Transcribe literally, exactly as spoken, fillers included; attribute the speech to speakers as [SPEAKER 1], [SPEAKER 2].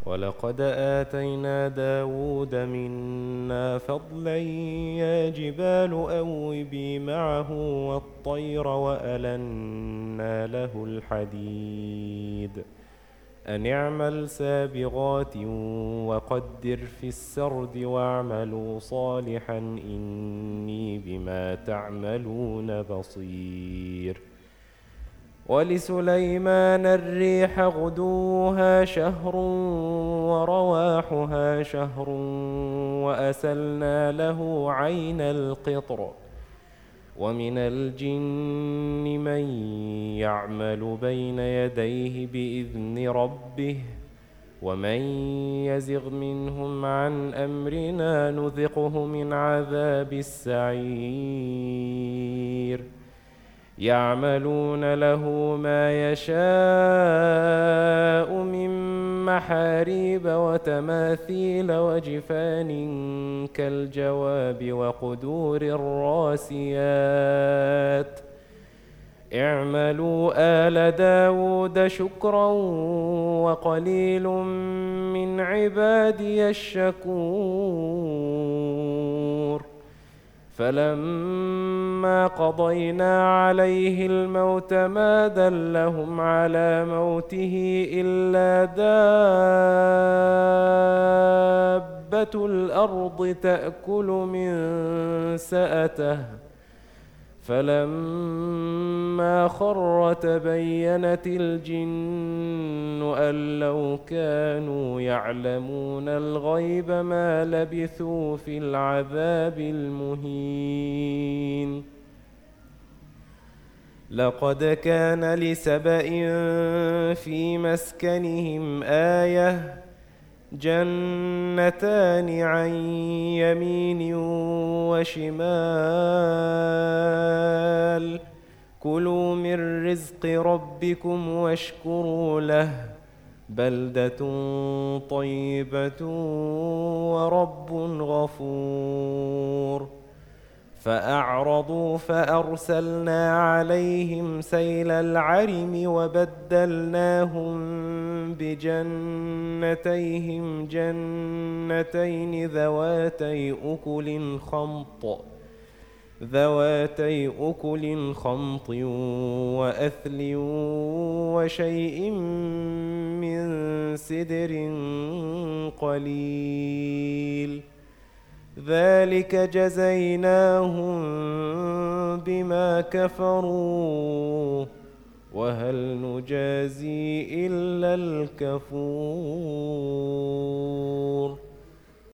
[SPEAKER 1] ولقد آتينا داود منا فضلا يا جبال أوبي معه والطير وألنا له الحديد أن اعمل سابغات وقدر في السرد واعملوا صالحا إني بما تعملون بصير. ولسليمان الريح غدوها شهر ورواحها شهر وأسلنا له عين القطر ومن الجن من يعمل بين يديه بإذن ربه ومن يزغ منهم عن أمرنا نذقه من عذاب السعير. يعملون له ما يشاء من محاريب وتماثيل وجفان كالجواب وقدور الراسيات اعملوا آل داود شكرا وقليل من عبادي الشكور. فلما قضينا عليه الموت ما دلهم على موته إلا دابة الأرض تأكل من سأته فلما خر تبينت الجن أن لو كانوا يعلمون الغيب ما لبثوا في العذاب المهين. لقد كان لسبإ في مسكنهم آية جنتان عن يمين وشمال كلوا من رزق ربكم واشكروا له بلدة طيبة ورب غفور. فأعرضوا فأرسلنا عليهم سيل العرم وبدلناهم بجنتيهم جنتين ذواتي أكل خمط ذواتي أكل خمط وأثل وشيء من سدر قليل ذلك جزيناهم بما كفروا وهل نجازي إلا الكفور.